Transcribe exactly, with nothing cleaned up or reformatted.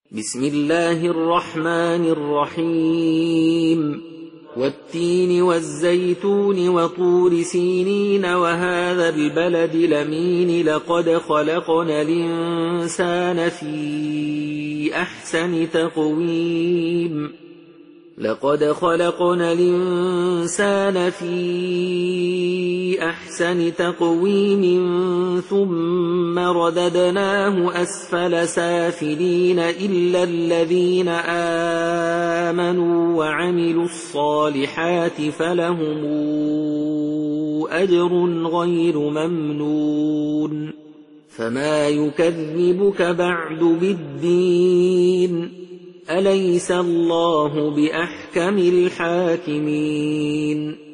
بسم الله الرحمن الرحيم والتين والزيتون وطور سينين وهذا البلد الأمين لقد خلقنا الإنسان في أحسن تقويم لقد خلقنا الإنسان في أحسن تقويم ثم رددناه أسفل سافلين إلا الذين آمنوا وعملوا الصالحات فلهم أجر غير ممنون فما يكذبك بعد بالدين أليس الله بأحكم الحاكمين